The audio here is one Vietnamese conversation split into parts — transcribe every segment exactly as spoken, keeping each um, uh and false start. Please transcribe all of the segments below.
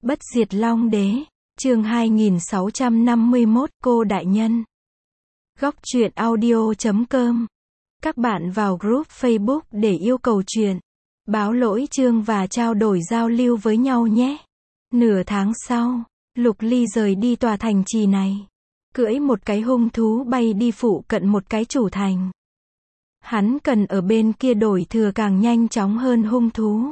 Bất diệt Long Đế, chương hai nghìn sáu trăm năm mươi mốt, cô đại nhân. Góc truyện audio chấm com. Các bạn vào group Facebook để yêu cầu truyện, báo lỗi chương và trao đổi giao lưu với nhau nhé. Nửa tháng sau, Lục Ly rời đi tòa thành trì này, cưỡi một cái hung thú bay đi phụ cận một cái chủ thành. Hắn cần ở bên kia đổi thừa càng nhanh chóng hơn hung thú.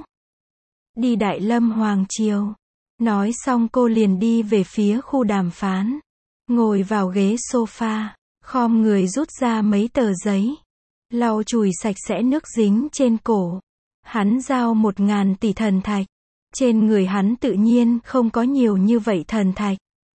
Đi Đại Lâm Hoàng Triều. Nói xong cô liền đi về phía khu đàm phán. Ngồi vào ghế sofa, khom người rút ra mấy tờ giấy. Lau chùi sạch sẽ nước dính trên cổ. Hắn giao một ngàn tỷ thần thạch. Trên người hắn tự nhiên không có nhiều như vậy thần thạch.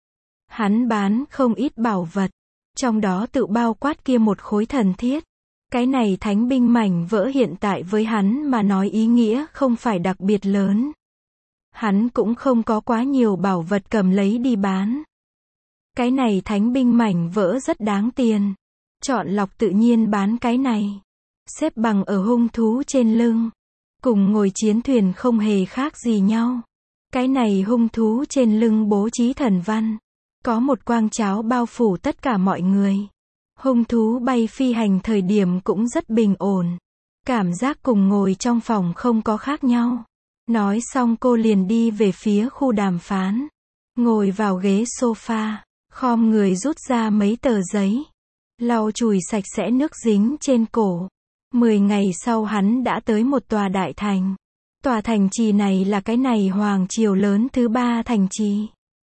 Hắn bán không ít bảo vật. Trong đó tự bao quát kia một khối thần thiết. Cái này thánh binh mảnh vỡ hiện tại với hắn mà nói ý nghĩa không phải đặc biệt lớn. Hắn cũng không có quá nhiều bảo vật cầm lấy đi bán. Cái này thánh binh mảnh vỡ rất đáng tiền. Chọn lọc tự nhiên bán cái này. Xếp bằng ở hung thú trên lưng. Cùng ngồi chiến thuyền không hề khác gì nhau. Cái này hung thú trên lưng bố trí thần văn. Có một quang cháo bao phủ tất cả mọi người. Hung thú bay phi hành thời điểm cũng rất bình ổn. Cảm giác cùng ngồi trong phòng không có khác nhau. Nói xong cô liền đi về phía khu đàm phán. Ngồi vào ghế sofa, khom người rút ra mấy tờ giấy. Lau chùi sạch sẽ nước dính trên cổ. Mười ngày sau hắn đã tới một tòa đại thành. Tòa thành trì này là cái này hoàng triều lớn thứ ba thành trì.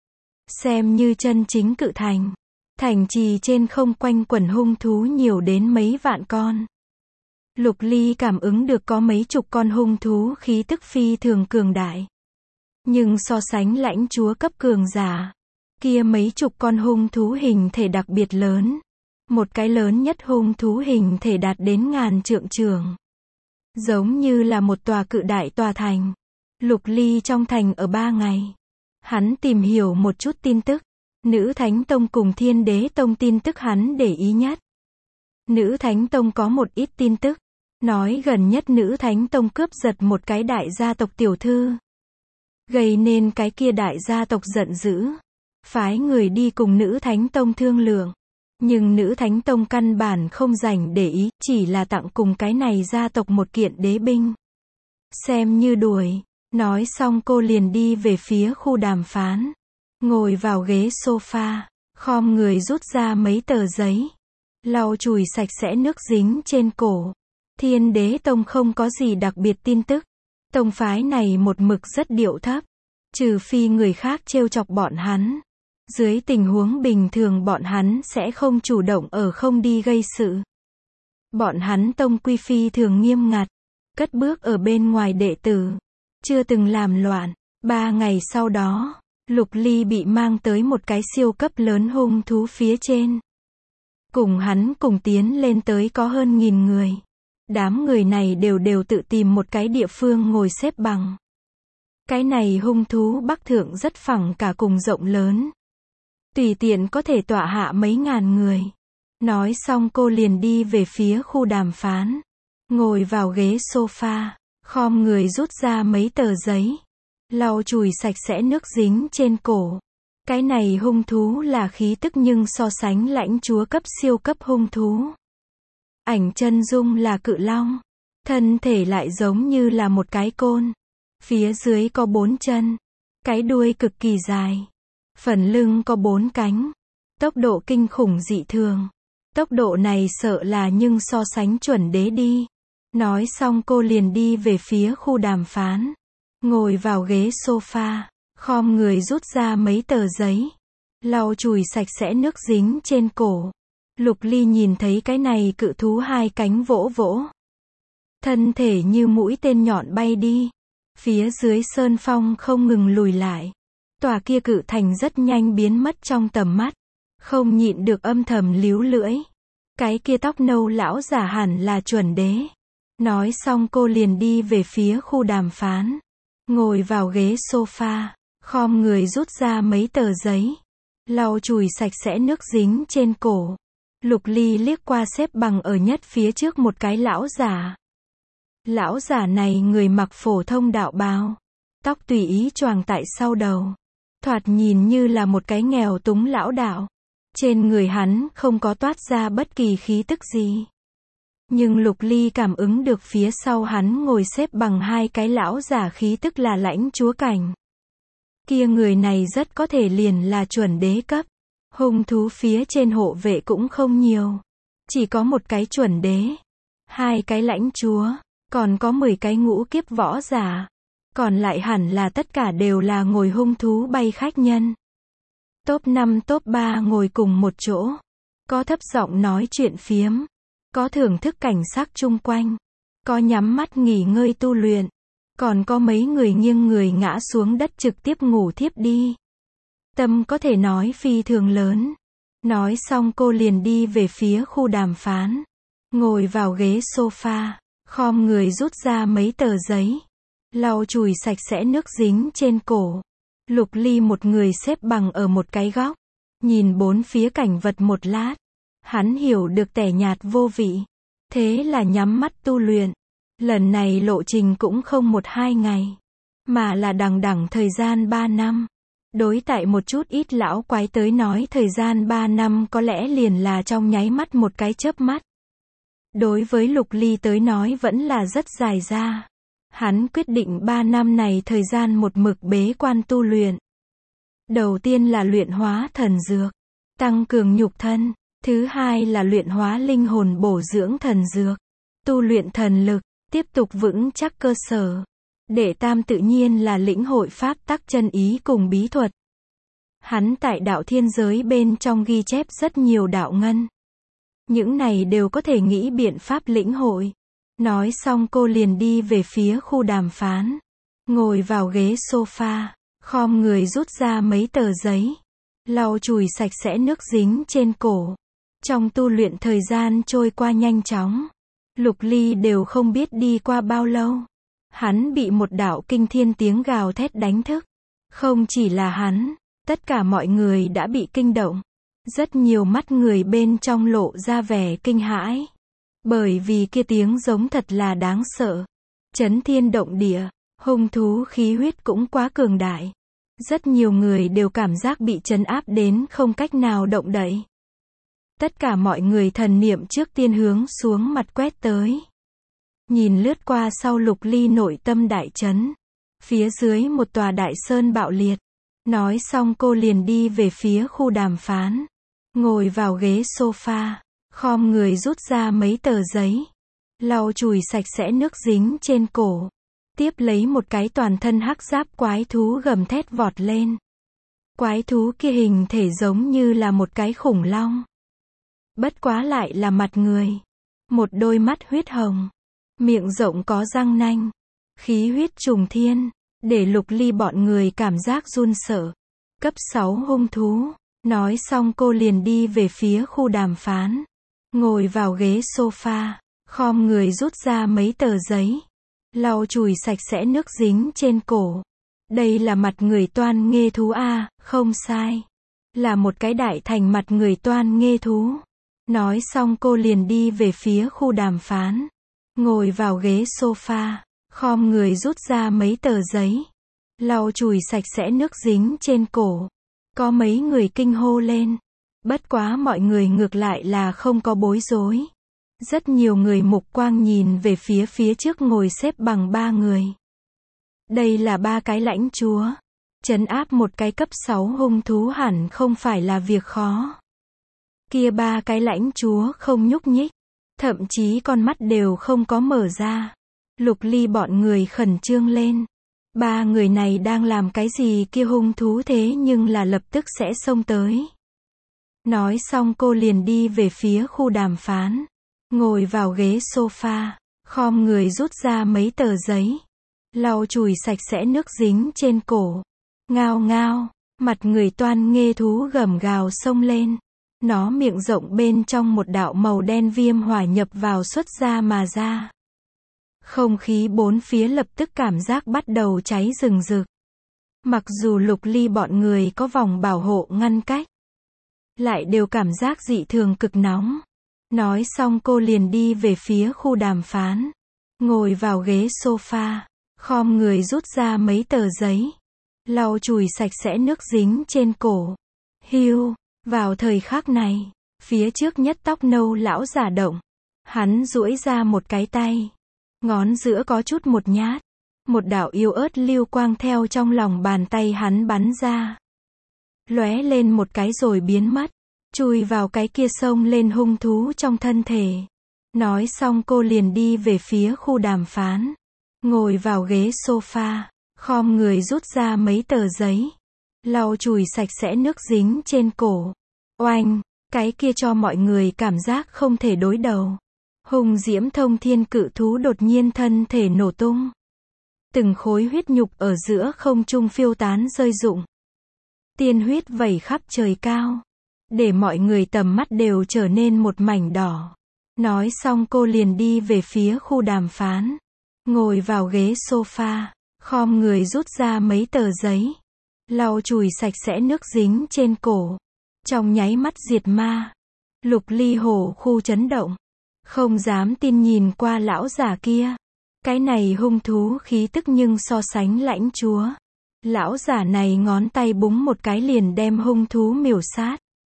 Xem như chân chính cự thành. Thành trì trên không quanh quẩn hung thú nhiều đến mấy vạn con. Lục Ly cảm ứng được có mấy chục con hung thú khí tức phi thường cường đại. Nhưng so sánh lãnh chúa cấp cường giả, kia mấy chục con hung thú hình thể đặc biệt lớn. Một cái lớn nhất hung thú hình thể đạt đến ngàn trượng trường. Giống như là một tòa cự đại tòa thành. Lục Ly trong thành ở ba ngày. Hắn tìm hiểu một chút tin tức. Nữ Thánh Tông cùng Thiên Đế Tông tin tức hắn để ý nhất. Nữ Thánh Tông có một ít tin tức. Nói gần nhất Nữ Thánh Tông cướp giật một cái đại gia tộc tiểu thư. Gây nên cái kia đại gia tộc giận dữ. Phái người đi cùng Nữ Thánh Tông thương lượng. Nhưng Nữ Thánh Tông căn bản không rảnh để ý, chỉ là tặng cùng cái này gia tộc một kiện đế binh. Xem như đuổi. Nói xong cô liền đi về phía khu đàm phán. Ngồi vào ghế sofa, khom người rút ra mấy tờ giấy. Lau chùi sạch sẽ nước dính trên cổ. Thiên Đế Tông không có gì đặc biệt tin tức. Tông phái này một mực rất điệu thấp. Trừ phi người khác trêu chọc bọn hắn. Dưới tình huống bình thường bọn hắn sẽ không chủ động ở không đi gây sự. Bọn hắn tông quy phi thường nghiêm ngặt. Cất bước ở bên ngoài đệ tử. Chưa từng làm loạn. Ba ngày sau đó, Lục Ly bị mang tới một cái siêu cấp lớn hung thú phía trên. Cùng hắn cùng tiến lên tới có hơn nghìn người. Đám người này đều đều tự tìm một cái địa phương ngồi xếp bằng. Cái này hung thú bắc thượng rất phẳng cả cùng rộng lớn. Tùy tiện có thể tọa hạ mấy ngàn người. Nói xong cô liền đi về phía khu đàm phán. Ngồi vào ghế sofa, khom người rút ra mấy tờ giấy. Lau chùi sạch sẽ nước dính trên cổ. Cái này hung thú là khí tức nhưng so sánh lãnh chúa cấp siêu cấp hung thú. Ảnh chân dung là cự long. Thân thể lại giống như là một cái côn. Phía dưới có bốn chân. Cái đuôi cực kỳ dài. Phần lưng có bốn cánh. Tốc độ kinh khủng dị thường. Tốc độ này sợ là nhưng so sánh chuẩn đế đi. Nói xong cô liền đi về phía khu đàm phán. Ngồi vào ghế sofa, khom người rút ra mấy tờ giấy. Lau chùi sạch sẽ nước dính trên cổ. Lục Ly nhìn thấy cái này cự thú hai cánh vỗ vỗ. Thân thể như mũi tên nhọn bay đi. Phía dưới sơn phong không ngừng lùi lại. Tòa kia cự thành rất nhanh biến mất trong tầm mắt. Không nhịn được âm thầm líu lưỡi. Cái kia tóc nâu lão giả hẳn là chuẩn đế. Nói xong cô liền đi về phía khu đàm phán. Ngồi vào ghế sofa, khom người rút ra mấy tờ giấy. Lau chùi sạch sẽ nước dính trên cổ. Lục Ly liếc qua xếp bằng ở nhất phía trước một cái lão giả. Lão giả này người mặc phổ thông đạo bào. tóc tùy ý choàng tại sau đầu. Thoạt nhìn như là một cái nghèo túng lão đạo. Trên người hắn không có toát ra bất kỳ khí tức gì. Nhưng Lục Ly cảm ứng được phía sau hắn ngồi xếp bằng hai cái lão giả khí tức là lãnh chúa cảnh. Kia người này rất có thể liền là chuẩn đế cấp. Hung thú phía trên hộ vệ cũng không nhiều. Chỉ có một cái chuẩn đế. Hai cái lãnh chúa. Còn có mười cái ngũ kiếp võ giả. Còn lại hẳn là tất cả đều là ngồi hung thú bay khách nhân. Top năm top ba ngồi cùng một chỗ. Có thấp giọng nói chuyện phiếm. Có thưởng thức cảnh sắc chung quanh. Có nhắm mắt nghỉ ngơi tu luyện. Còn có mấy người nghiêng người ngã xuống đất trực tiếp ngủ thiếp đi. Tâm có thể nói phi thường lớn. Nói xong cô liền đi về phía khu đàm phán. Ngồi vào ghế sofa. Khom người rút ra mấy tờ giấy. Lau chùi sạch sẽ nước dính trên cổ. Lục Ly một người xếp bằng ở một cái góc. Nhìn bốn phía cảnh vật một lát. Hắn hiểu được tẻ nhạt vô vị. Thế là nhắm mắt tu luyện. Lần này lộ trình cũng không một hai ngày. Mà là đằng đẵng thời gian ba năm. Đối tại một chút ít lão quái tới nói thời gian ba năm có lẽ liền là trong nháy mắt một cái chớp mắt. Đối với Lục Ly tới nói vẫn là rất dài ra. Hắn quyết định ba năm này thời gian một mực bế quan tu luyện. Đầu tiên là luyện hóa thần dược, tăng cường nhục thân. Thứ hai là luyện hóa linh hồn bổ dưỡng thần dược. Tu luyện thần lực, tiếp tục vững chắc cơ sở. Đệ tam tự nhiên là lĩnh hội pháp tắc chân ý cùng bí thuật. Hắn tại đạo thiên giới bên trong ghi chép rất nhiều đạo ngân. Những này đều có thể nghĩ biện pháp lĩnh hội. Nói xong cô liền đi về phía khu đàm phán. Ngồi vào ghế sofa, khom người rút ra mấy tờ giấy. Lau chùi sạch sẽ nước dính trên cổ. Trong tu luyện thời gian trôi qua nhanh chóng. Lục Ly đều không biết đi qua bao lâu. Hắn bị một đạo kinh thiên tiếng gào thét đánh thức. Không chỉ là hắn, tất cả mọi người đã bị kinh động. Rất nhiều mắt người bên trong lộ ra vẻ kinh hãi. Bởi vì kia tiếng giống thật là đáng sợ. Chấn thiên động địa, hung thú khí huyết cũng quá cường đại. Rất nhiều người đều cảm giác bị trấn áp đến không cách nào động đậy. Tất cả mọi người thần niệm trước tiên hướng xuống mặt quét tới. Nhìn lướt qua sau Lục Ly nội tâm đại chấn. Phía dưới một tòa đại sơn bạo liệt. Nói xong cô liền đi về phía khu đàm phán. Ngồi vào ghế sofa. Khom người rút ra mấy tờ giấy. Lau chùi sạch sẽ nước dính trên cổ. Tiếp lấy một cái toàn thân hắc giáp quái thú gầm thét vọt lên. Quái thú kia hình thể giống như là một cái khủng long. Bất quá lại là mặt người. Một đôi mắt huyết hồng. Miệng rộng có răng nanh. Khí huyết trùng thiên. Để Lục Ly bọn người cảm giác run sợ. Cấp sáu hung thú. Nói xong cô liền đi về phía khu đàm phán. Ngồi vào ghế sofa. Khom người rút ra mấy tờ giấy. Lau chùi sạch sẽ nước dính trên cổ. Đây là mặt người toan nghê thú a, à, không sai. Là một cái đại thành mặt người toan nghê thú. Nói xong cô liền đi về phía khu đàm phán. Ngồi vào ghế sofa. Khom người rút ra mấy tờ giấy. Lau chùi sạch sẽ nước dính trên cổ. Có mấy người kinh hô lên. Bất quá mọi người ngược lại là không có bối rối. Rất nhiều người mục quang nhìn về phía phía trước ngồi xếp bằng ba người. Đây là ba cái lãnh chúa. Trấn áp một cái cấp sáu hung thú hẳn không phải là việc khó. Kia ba cái lãnh chúa không nhúc nhích. Thậm chí con mắt đều không có mở ra. Lục Ly bọn người khẩn trương lên. Ba người này đang làm cái gì kia hung thú thế nhưng là lập tức sẽ xông tới. Nói xong cô liền đi về phía khu đàm phán. Ngồi vào ghế sofa. Khom người rút ra mấy tờ giấy. Lau chùi sạch sẽ nước dính trên cổ. Ngao ngao. Mặt người toan nghê thú gầm gào xông lên. Nó miệng rộng bên trong một đạo màu đen viêm hỏa nhập vào xuất ra mà ra. Không khí bốn phía lập tức cảm giác bắt đầu cháy rừng rực. Mặc dù Lục Ly bọn người có vòng bảo hộ ngăn cách. Lại đều cảm giác dị thường cực nóng. Nói xong cô liền đi về phía khu đàm phán. Ngồi vào ghế sofa. khom người rút ra mấy tờ giấy, lau chùi sạch sẽ nước dính trên cổ. Hiu, vào thời khắc này, phía trước nhất tóc nâu lão giả động. Hắn duỗi ra một cái tay, ngón giữa có chút một nhát, một đạo yêu ớt lưu quang theo trong lòng bàn tay hắn bắn ra, lóe lên một cái rồi biến mất, chui vào cái kia xông lên hung thú trong thân thể. Nói xong cô liền đi về phía khu đàm phán, ngồi vào ghế sofa, khom người rút ra mấy tờ giấy, lau chùi sạch sẽ nước dính trên cổ. Oanh, cái kia cho mọi người cảm giác không thể đối đầu. Hùng diễm thông thiên cự thú đột nhiên thân thể nổ tung. Từng khối huyết nhục ở giữa không trung phiêu tán rơi rụng. Tiên huyết vẩy khắp trời cao, để mọi người tầm mắt đều trở nên một mảnh đỏ. Nói xong cô liền đi về phía khu đàm phán, ngồi vào ghế sofa, khom người rút ra mấy tờ giấy, lau chùi sạch sẽ nước dính trên cổ. Trong nháy mắt diệt ma, Lục Ly hổ khu chấn động, không dám tin nhìn qua lão già kia. Cái này hung thú khí tức nhưng so sánh lãnh chúa. Lão già này ngón tay búng một cái liền đem hung thú miểu sát.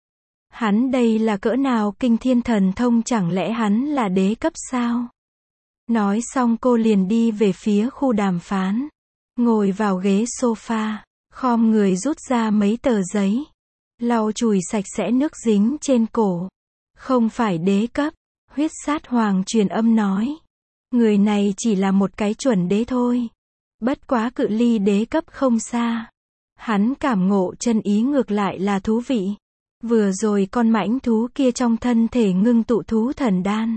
Hắn đây là cỡ nào kinh thiên thần thông, chẳng lẽ hắn là đế cấp sao? Nói xong cô liền đi về phía khu đàm phán, ngồi vào ghế sofa, khom người rút ra mấy tờ giấy, lau chùi sạch sẽ nước dính trên cổ. Không phải đế cấp, huyết sát hoàng truyền âm nói. Người này chỉ là một cái chuẩn đế thôi. Bất quá cự ly đế cấp không xa. Hắn cảm ngộ chân ý ngược lại là thú vị. Vừa rồi con mãnh thú kia trong thân thể ngưng tụ thú thần đan.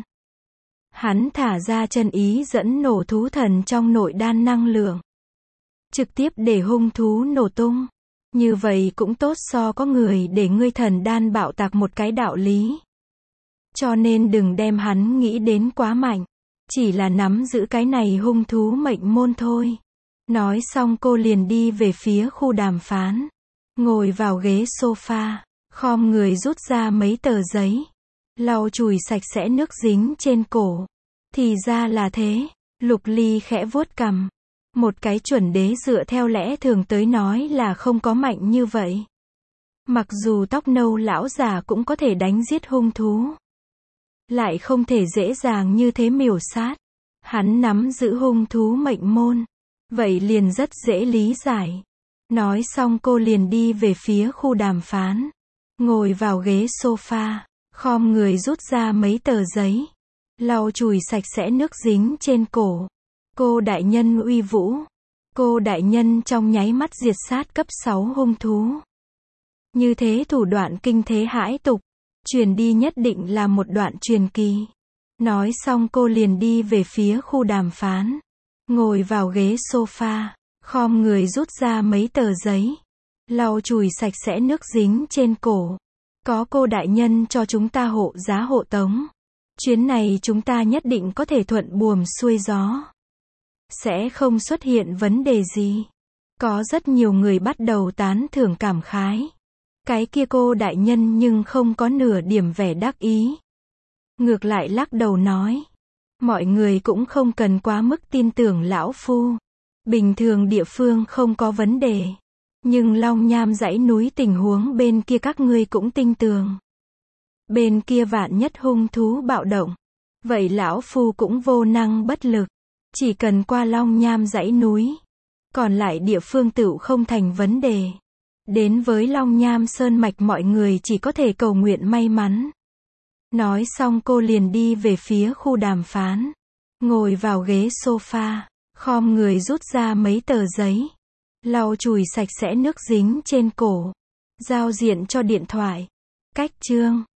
Hắn thả ra chân ý dẫn nổ thú thần trong nội đan năng lượng. Trực tiếp để hung thú nổ tung. Như vậy cũng tốt so có người để ngươi thần đan bạo tạc một cái đạo lý. Cho nên đừng đem hắn nghĩ đến quá mạnh. Chỉ là nắm giữ cái này hung thú mệnh môn thôi. Nói xong cô liền đi về phía khu đàm phán. Ngồi vào ghế sofa, khom người rút ra mấy tờ giấy, lau chùi sạch sẽ nước dính trên cổ. Thì ra là thế, Lục Ly khẽ vuốt cằm. Một cái chuẩn đế dựa theo lẽ thường tới nói là không có mạnh như vậy. Mặc dù tóc nâu lão già cũng có thể đánh giết hung thú, lại không thể dễ dàng như thế miểu sát. Hắn nắm giữ hung thú mệnh môn, vậy liền rất dễ lý giải. Nói xong cô liền đi về phía khu đàm phán, ngồi vào ghế sofa, khom người rút ra mấy tờ giấy, lau chùi sạch sẽ nước dính trên cổ. Cô đại nhân uy vũ. Cô đại nhân trong nháy mắt diệt sát cấp sáu hung thú. Như thế thủ đoạn kinh thế hãi tục, truyền đi nhất định là một đoạn truyền kỳ. Nói xong cô liền đi về phía khu đàm phán, ngồi vào ghế sofa, khom người rút ra mấy tờ giấy, lau chùi sạch sẽ nước dính trên cổ. Có cô đại nhân cho chúng ta hộ giá hộ tống, chuyến này chúng ta nhất định có thể thuận buồm xuôi gió, sẽ không xuất hiện vấn đề gì. Có rất nhiều người bắt đầu tán thưởng cảm khái. Cái kia cô đại nhân nhưng không có nửa điểm vẻ đắc ý. Ngược lại lắc đầu nói, mọi người cũng không cần quá mức tin tưởng lão phu. Bình thường địa phương không có vấn đề, nhưng Long Nham dãy núi tình huống bên kia các ngươi cũng tin tưởng. Bên kia vạn nhất hung thú bạo động, vậy lão phu cũng vô năng bất lực. Chỉ cần qua Long Nham dãy núi, còn lại địa phương tựu không thành vấn đề. Đến với Long Nham Sơn Mạch mọi người chỉ có thể cầu nguyện may mắn. Nói xong cô liền đi về phía khu đàm phán, ngồi vào ghế sofa, khom người rút ra mấy tờ giấy, lau chùi sạch sẽ nước dính trên cổ, giao diện cho điện thoại. Cách chương